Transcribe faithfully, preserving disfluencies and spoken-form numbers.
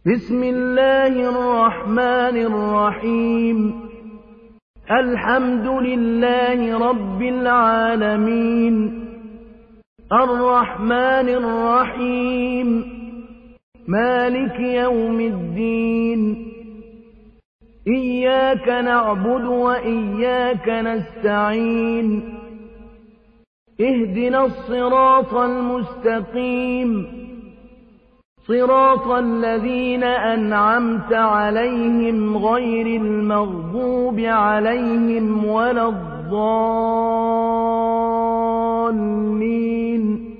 بسم الله الرحمن الرحيم الحمد لله رب العالمين الرحمن الرحيم مالك يوم الدين إياك نعبد وإياك نستعين اهدنا الصراط المستقيم صراط الذين أنعمت عليهم غير المغضوب عليهم ولا الضالين